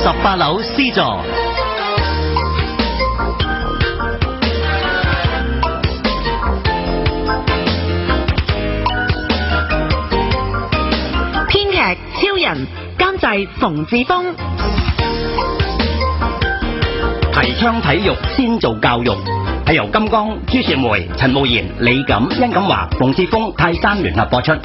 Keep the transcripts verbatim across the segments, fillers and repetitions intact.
十八樓 C 座。 編劇超人，監製馮志峰。 提倡體育先做教育，係由金剛、朱雪梅、陳慕賢、李錦、殷錦華、馮志峰、泰山聯合播出。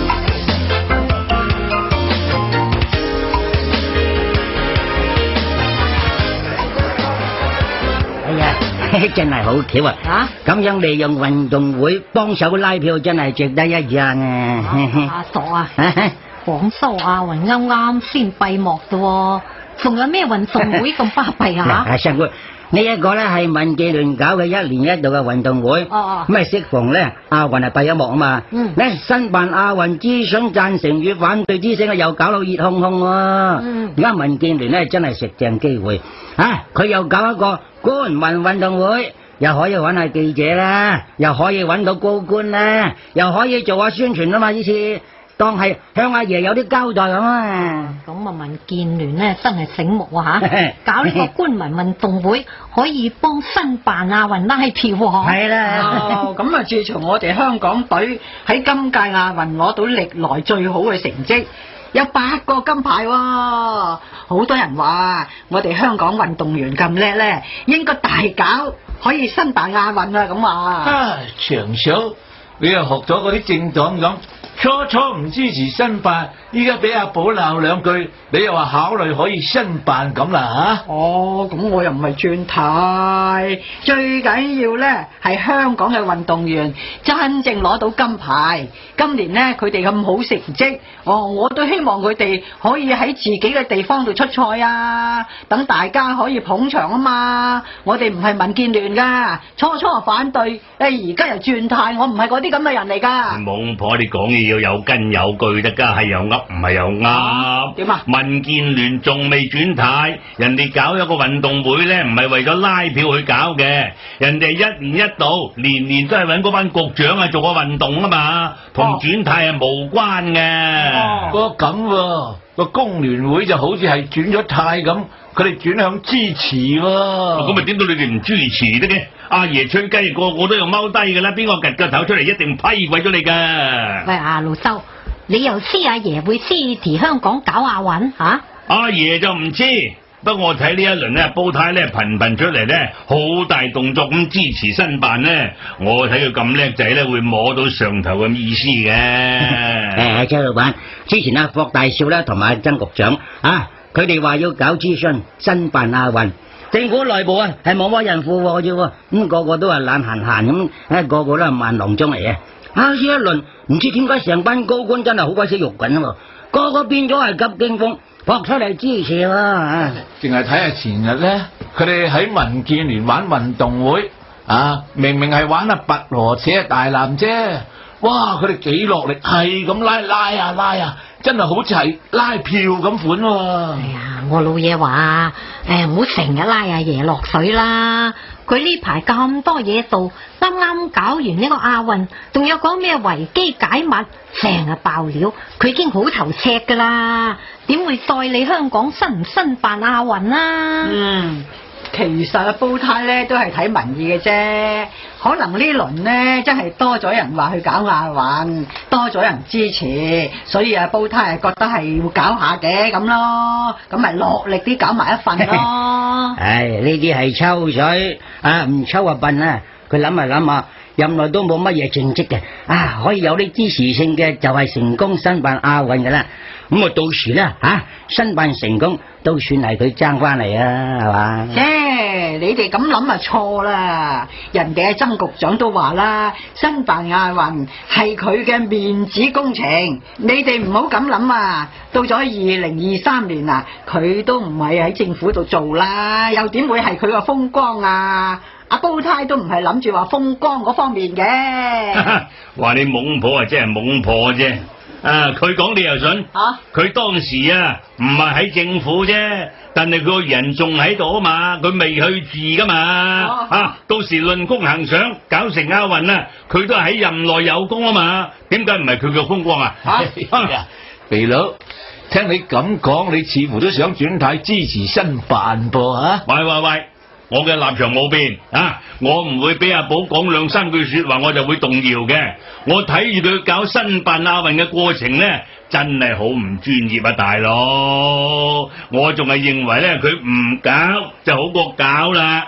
哎呀，真係好巧啊！ 啊， 咁樣利用運動會幫手拉票，真係值得一讚啊！ 阿傻啊！廣州亞運啱啱先閉幕啫，仲有咩運動會咁巴閉啊？ 嗱，新會呢一個咧係民建聯搞嘅一年一度嘅運動會，咁咪適逢咧亞運係閉咗幕啊嘛，咧申辦亞運諮詢贊成與反對之聲又搞到熱烘烘喎，而家民建聯咧真係食正機會，啊佢又搞一個官民運動會，又可以揾下記者啦，又可以揾到高官啦，又可以做下宣傳啊嘛，呢次。當係向阿爺有啲交代咁啊！ 咁啊，民建聯咧真係醒目啊嚇！搞呢個官民運動會，可以幫申辦亞運拉票喎。 係啦， 咁啊，自從我哋香港隊喺今屆亞運攞到歷來最好嘅成績，有八個金牌喎。好多人話我哋香港運動員咁叻咧，應該大搞，可以申辦亞運啊咁話。 啊，長嫂，你又學咗嗰啲政黨咁。初初唔支持申辦，依家俾阿寶鬧兩句，你又話考慮可以申辦咁啦嚇？ 哦，咁我又唔係轉態，最緊要咧係香港嘅運動員真正攞到金牌。今年咧佢哋咁好成績，哦，我都希望佢哋可以喺自己嘅地方度出賽啊，等大家可以捧場啊嘛。我哋唔係民建聯㗎，初初反對，誒而家又轉態，我唔係嗰啲咁嘅人嚟㗎。 懵婆，你講嘢要有根有據得㗎，係又噏唔係又噏。 點啊？ 民建聯仲未轉態，人哋搞一個運動會咧，唔係為咗拉票去搞嘅，人哋一年一度，年年都係揾嗰班局長啊做個運動啊嘛，同轉態係無關嘅。 哦，咁喎，個工聯會就好似係轉咗態咁，佢哋轉向支持喎。 咁咪點到你哋唔支持得嘅？阿爺吹雞個個都要踎低㗎啦，邊個趌個頭出嚟一定批鬼咗你㗎。 喂，阿老周，你又知阿爺會支持香港搞亞運嚇？ 阿爺就唔知，不過我睇呢一輪咧，煲呔咧頻頻出嚟咧，好大動作咁支持申辦咧，我睇佢咁叻仔咧，會摸到上頭咁意思嘅。 誒，周老闆，之前阿霍大少咧同埋阿曾局長啊，佢哋話要搞諮詢申辦亞運。政府內部啊，係冇乜人附和啫喎，咁個個都係懶閒閒咁，誒個個都係萬郎中嚟嘅。啊，呢一輪唔知點解成班高官真係好鬼死肉緊喎，個個變咗係急驚風，撲出嚟支持喎。 淨係睇下前日咧，佢哋喺民建聯玩運動會，啊，明明係玩阿拔河扯大纜啫，哇！佢哋幾落力，係咁拉拉啊拉啊，真係好似係拉票咁款喎。 哎呀，我老爺話誒唔好成日拉阿爺落水啦。佢呢排咁多嘢做，啱啱搞完呢個亞運，仲有講咩維基解密，成日爆料，佢已經好頭赤噶啦，點會代理香港申唔申辦亞運啊？ 嗯。其實啊，煲呔咧都係睇民意嘅啫，可能呢輪咧真係多咗人話去搞亞運，多咗人支持，所以啊，煲呔係覺得係要搞下嘅咁咯，咁咪落力啲搞埋一份咯。 唉，呢啲係抽水啊，唔抽啊笨啊！佢諗下諗下，任內都冇乜嘢政績嘅，啊，可以有啲支持性嘅就係成功申辦亞運噶啦。咁啊，到時咧嚇申辦成功，都算係佢爭翻嚟啊，係嘛？ 啫，你哋咁諗啊錯啦！人哋阿曾局長都話啦，申辦亞運係佢嘅面子工程，你哋唔好咁諗啊！到咗二零二三年啊，佢都唔係喺政府度做啦，又點會係佢個風光啊？阿煲呔都唔係諗住話風光嗰方面嘅。 話你懵婆啊，真係懵婆啫！啊，佢講你又信？啊，佢當時啊唔係喺政府啫，但係佢個人仲喺度啊嘛，佢未去住噶嘛。啊，啊到時論功行賞，搞成亞運啊，佢都係喺任內有功啊嘛，點解唔係佢嘅風光啊？ 啊，肥佬。 聽你咁講，你似乎都想轉態支持申辦噃啊？ 喂喂喂，我嘅立場冇變啊！我唔會俾阿寶講兩三句說話，我就會動搖嘅。我睇住佢搞申辦亞運嘅過程咧，真係好唔專業啊，大佬！我仲係認為咧，佢唔搞就好過搞啦。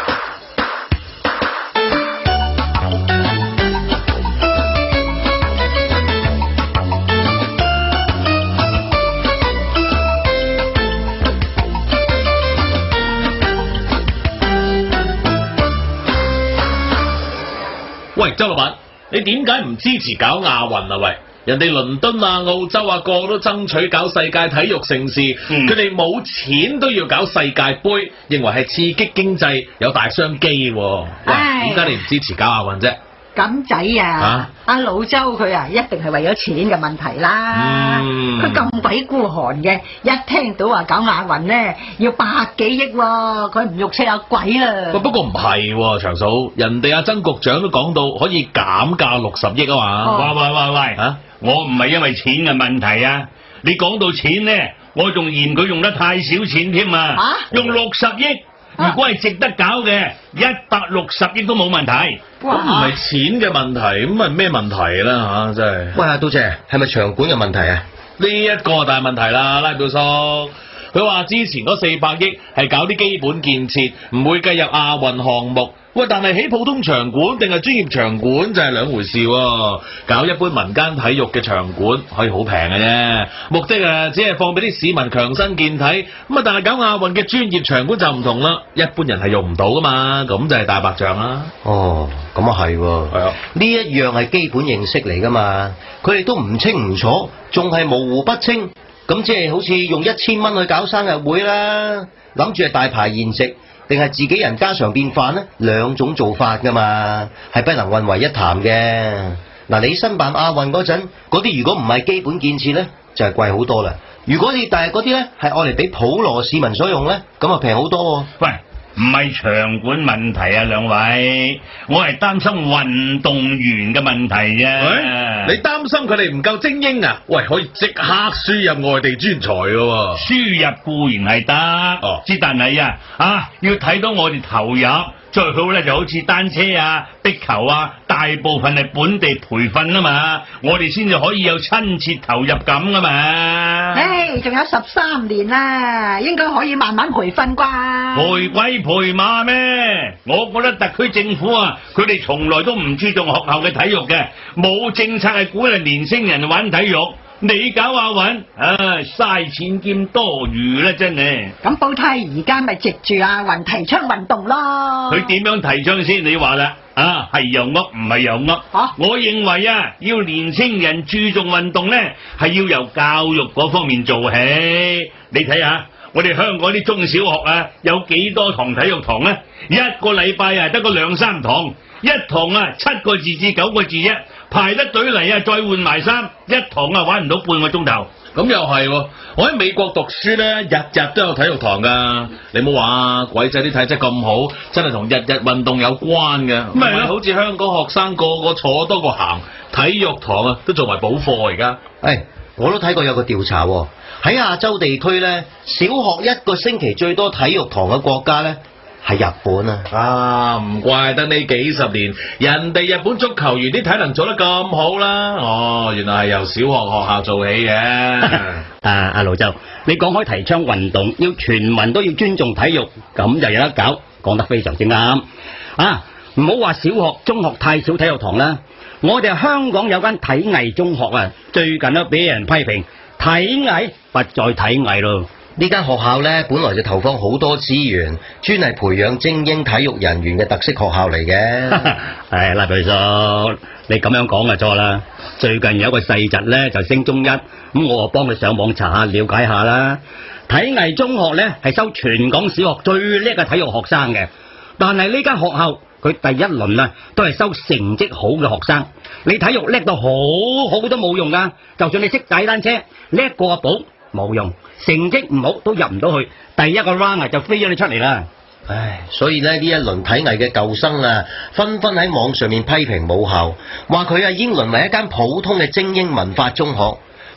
喂，周老闆，你點解唔支持搞亞運啊？喂，人哋倫敦啊、澳洲啊，個個都爭取搞世界體育盛事，佢哋冇錢都要搞世界盃，認為係刺激經濟，有大商機。喂，點解你唔支持搞亞運啫？ 咁仔啊，阿、啊、老周佢啊，一定係為咗錢嘅問題啦。佢咁鬼孤寒嘅，一聽到話搞亞運咧，要百幾億喎，佢唔肉赤有鬼啦。 不過唔係喎，長嫂，人哋阿曾局長都講到可以減價六十億啊嘛。 喂喂喂喂，啊、我唔係因為錢嘅問題啊，你講到錢咧，我仲嫌佢用得太少錢添啊，啊用六十億。如果係值得搞嘅，一百六十億都冇問題。 咁唔係錢嘅問題，咁係咩問題啦吓？真係。 喂，杜姐，係咪場館嘅問題啊？ 呢一個大問題啦，拉表叔。佢話之前嗰四百億係搞啲基本建設，唔會計入亞運項目。喂，但係起普通場館定係專業場館就係兩回事喎。搞一般民間體育嘅場館可以好平嘅啫，目的啊只係放俾啲市民強身健體。咁啊，但係搞亞運嘅專業場館就唔同啦，一般人係用唔到噶嘛，咁就係大白象啦。 哦，咁啊係喎。係啊，呢一樣係基本認識嚟噶嘛，佢哋都唔清唔楚，仲係模糊不清。咁即係好似用一千蚊去搞生日會啦，諗住係大排筵席，定係自己人家常便飯呢？兩種做法噶嘛，係不能混為一談嘅。嗱，你申辦亞運嗰陣，嗰啲如果唔係基本建設呢，就係貴好多啦。如果你但係嗰啲呢，係愛嚟俾普羅市民所用呢，咁啊平好多。 喂，唔係場館問題啊，兩位，我係擔心運動員嘅問題啫。 你擔心佢哋唔夠精英啊？喂，可以即刻輸入外地專才噶。 輸入固然係得，哦，之但係啊，啊要睇到我哋投入。最好咧就好似單車啊、壁球啊，大部分係本地培訓啊嘛，我哋先至可以有親切投入感啊嘛。 唉，仲有十三年啦，應該可以慢慢培訓啩。 培鬼培馬咩？我覺得特區政府啊，佢哋從來都唔注重學校嘅體育嘅，冇政策係鼓勵年輕人玩體育。你搞亞運，唉，嘥錢兼多餘啦，真係。咁寶呔而家咪藉住亞運提倡運動咯。 佢點樣提倡先？你話啦，啊係又噏，唔係又噏。啊，我認為啊，要年青人注重運動咧，係要由教育嗰方面做起。你睇下，我哋香港啲中小學啊，有幾多堂體育堂咧？一個禮拜啊，得個兩三堂，一堂啊七個字至九個字啫。排得隊嚟啊，再換埋衫，一堂啊玩唔到半個鐘頭。 咁又係，我喺美國讀書咧，日日都有體育堂噶。你冇話啊，鬼仔啲體質咁好，真係同日日運動有關嘅。唔係好似香港學生個個坐多過行，體育堂啊都做埋補課而家。 誒，我都睇過有個調查喎，喺亞洲地區咧，小學一個星期最多體育堂嘅國家咧，係日本啊！ 啊，唔怪得呢幾十年，人哋日本足球員啲體能做得咁好啦。哦，原來係由小學學校做起嘅。 啊，阿老周，你講開提倡運動，要全民都要尊重體育，咁就有得搞，講得非常之啱。啊，唔好話小學、中學太少體育堂啦。我哋香港有間體藝中學啊，最近都俾人批評體藝不再體藝咯。 呢間學校咧，本來就投放好多資源，專係培養精英體育人員嘅特色學校嚟嘅。 唉，拉佢叔，你咁樣講就錯啦。最近有一個細侄咧就升中一，咁我就幫佢上網查下了解下啦。體藝中學咧係收全港小學最叻嘅體育學生嘅，但係呢間學校佢第一輪啊都係收成績好嘅學生。你體育叻到好好都冇用噶，就算你識踩單車，叻過阿寶冇用。成績唔好都入唔到去，第一個 round 就飛咗你出嚟啦。 唉，所以咧呢一輪體藝嘅舊生啊，紛紛喺網上面批評母校，話佢啊已經淪為一間普通嘅精英文化中學。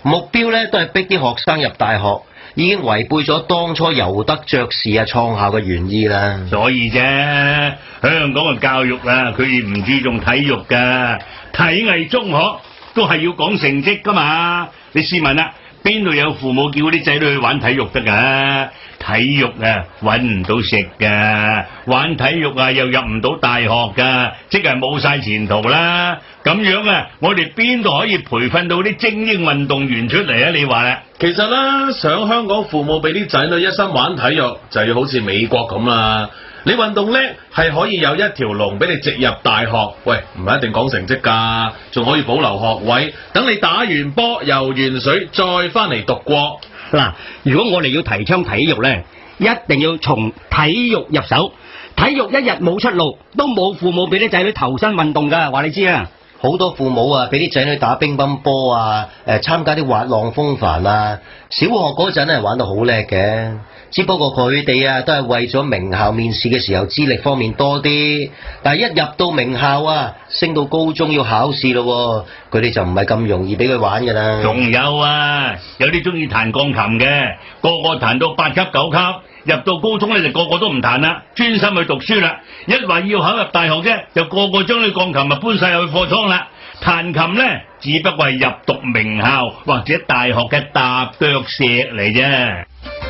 目標咧都係逼啲學生入大學，已經違背咗當初尤德爵士啊創校嘅原意啦。 所以啫，香港嘅教育啊，佢哋唔注重體育噶，體藝中學都係要講成績噶嘛。你試問啦，邊度有父母叫啲仔女去玩體育得噶？體育啊，搵唔到食噶，玩體育啊又入唔到大學噶，即係冇晒前途啦。咁樣啊，我哋邊度可以培訓到啲精英運動員出嚟啊？你話啦？ 其實啦，想香港父母俾啲仔女一心玩體育，就要好似美國咁啦。你運動叻係可以有一條龍俾你直入大學，喂，唔係一定講成績㗎，仲可以保留學位，等你打完波游完水再翻嚟讀過。 嗱，如果我哋要提倡體育咧，一定要從體育入手。體育一日冇出路，都冇父母俾啲仔女投身運動㗎，話你知啊。 好多父母啊，俾啲仔女打乒乓波啊，誒參加啲滑浪風帆啊。小學嗰陣係玩到好叻嘅，只不過佢哋啊都係為咗名校面試嘅時候資歷方面多啲，但係一入到名校啊，升到高中要考試咯，佢哋就唔係咁容易俾佢玩㗎啦。 仲有啊，有啲中意彈鋼琴嘅，個個彈到八級九級。入到高中咧就個個都唔彈啦，專心去讀書啦。一話要考入大學啫，就個個將啲鋼琴咪搬晒入去貨倉啦。彈琴咧，只不過係入讀名校或者大學嘅踏腳石嚟啫。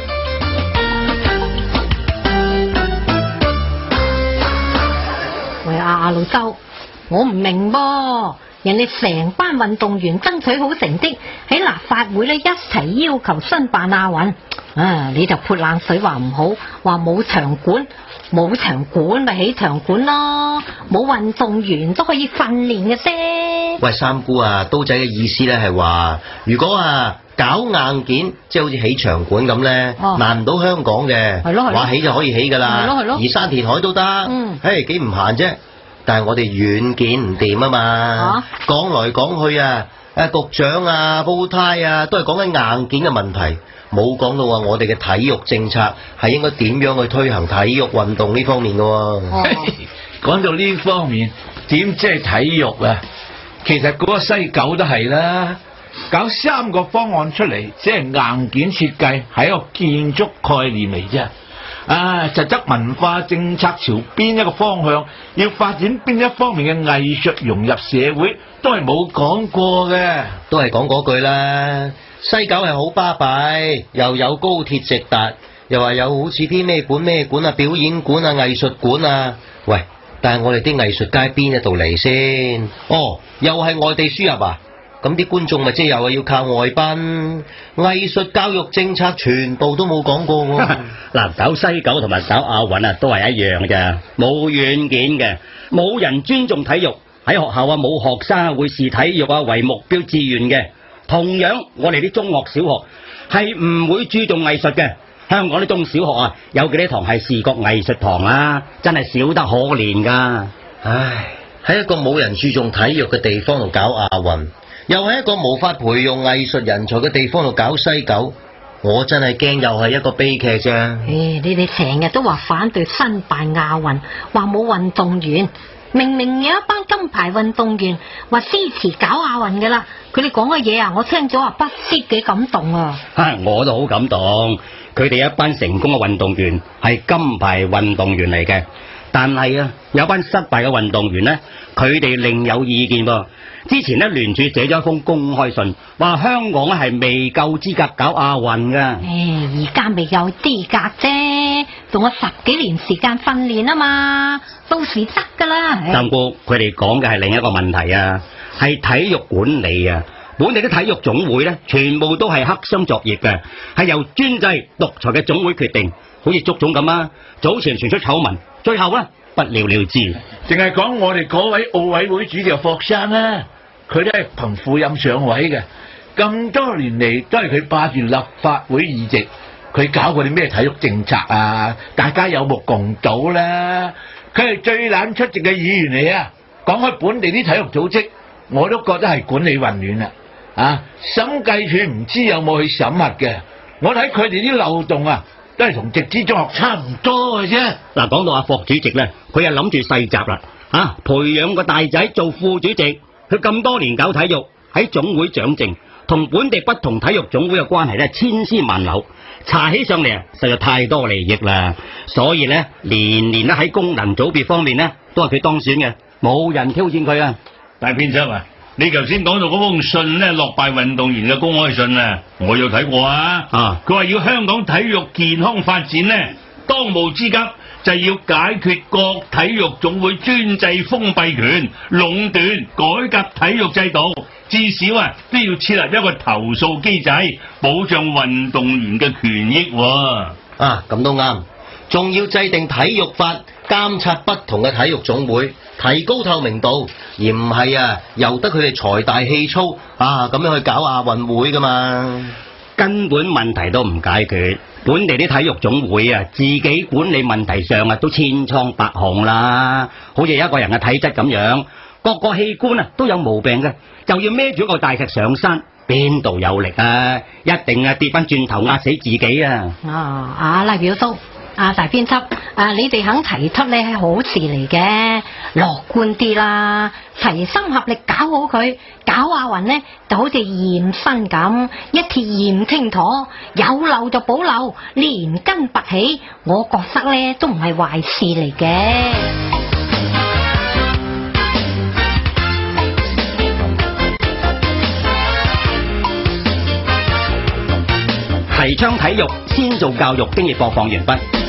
喂，阿阿老周，我唔明噃。人哋成班運動員爭取好成績，喺立法會咧一齊要求申辦亞運，啊你就潑冷水話唔好，話冇場館，冇場館咪起場館咯，冇運動員都可以訓練嘅啫。 喂，三姑啊，刀仔嘅意思咧係話，如果啊搞硬件，即係好似起場館咁咧， 哦、 難唔到香港嘅， 係咯係咯話起就可以起噶啦， 係咯係咯， 而山填海都得， 嗯， 唉幾唔閒啫。但係我哋軟件唔掂啊嘛，講、啊、來講去啊，誒局長啊、煲呔啊，都係講緊硬件嘅問題，冇講到話我哋嘅體育政策係應該點樣去推行體育運動呢方面嘅喎、啊。 講到呢方面，點即係體育啊？其實嗰個西九都係啦，搞三個方案出嚟，即係硬件設計係一個建築概念嚟啫。啊，實質文化政策朝邊一個方向，要發展邊一方面嘅藝術融入社會，都係冇講過嘅。 都係講嗰句啦，西九係好巴閉，又有高鐵直達，又話有好似啲咩館咩館啊、表演館啊、藝術館啊。喂，但係我哋啲藝術家邊一度嚟先？哦，又係外地輸入啊？咁啲觀眾咪即係又係要靠外賓，藝術教育政策全部都冇講過喎。 嗱，搞西九同埋搞亞運啊，都係一樣嘅咋，冇軟件嘅，冇人尊重體育，喺學校啊冇學生會視體育啊為目標志願嘅。同樣，我哋啲中學、小學係唔會注重藝術嘅。香港啲中小學啊，有幾多堂係視覺藝術堂啊？真係少得可憐噶。 唉，喺一個冇人注重體育嘅地方度搞亞運，又喺一個無法培養藝術人才嘅地方度搞西九，我真係驚又係一個悲劇啫。誒， 你哋成日都話反對申辦亞運，話冇運動員，明明有一班金牌運動員話支持搞亞運嘅啦，佢哋講嘅嘢啊，我聽咗啊不知幾感動啊！ 啊，我都好感動，佢哋一班成功嘅運動員係金牌運動員嚟嘅，但係啊，有班失敗嘅運動員呢，佢哋另有意見噃。之前呢，聯署寫咗一封公開信，話香港咧係未夠資格搞亞運噶。 誒，而家未有資格啫，仲有十幾年時間訓練啊嘛，到時得噶啦。 三姑，佢哋講嘅係另一個問題啊，係體育管理啊。本地嘅體育總會呢，全部都係黑箱作業嘅，係由專制獨裁嘅總會決定，好似足總咁啊。早前傳出醜聞，最後呢，不了了之。 淨係講我哋嗰位奧委會主席霍生啊，佢都係憑副任上位嘅，咁多年嚟都係佢霸住立法會議席，佢搞過啲咩體育政策啊？大家有目共睹啦。佢係最懶出席嘅議員嚟啊！講開本地啲體育組織，我都覺得係管理混亂啦。啊，審計處唔知有冇去審核嘅，我睇佢哋啲漏洞啊，都係同直資中學差唔多嘅啫。 嗱，講到阿霍主席咧，佢又諗住世襲啦，啊，培養個大仔做副主席。佢咁多年搞體育，喺總會掌政， 同本地不同體育總會嘅關係咧千絲萬縷，查起上嚟啊實在太多利益啦，所以咧年年咧喺功能組別方面咧都係佢當選嘅，冇人挑戰佢啊。 大編輯啊，你頭先講到嗰封信咧，落敗運動員嘅公開信啊，我有睇過啊。啊，佢話要香港體育健康發展咧，當務之急就係要解決各體育總會專制封閉權、壟斷，改革體育制度，至少啊都要設立一個投訴機制，保障運動員嘅權益喎。 啊，咁都啱，仲要制定體育法，監察不同嘅體育總會，提高透明度，而唔係啊由得佢哋財大氣粗啊咁樣去搞亞運會噶嘛。 根本問題都唔解決，本地啲體育總會啊，自己管理問題上啊都千瘡百孔啦。好似一個人嘅體質咁樣，各個器官啊都有毛病嘅，就要孭住一個大石上山，邊度有力啊？一定啊跌翻轉頭壓死自己啊！ 啊啊，賴表叔。啊，大編輯，啊，你哋肯提出咧係好事嚟嘅，樂觀啲啦，齊心合力搞好佢，搞亞運呢就好似驗身咁，一次驗清楚，有漏就補漏，連根拔起，我覺得咧都唔係壞事嚟嘅。 提倡體育，先做教育，經已播放完畢。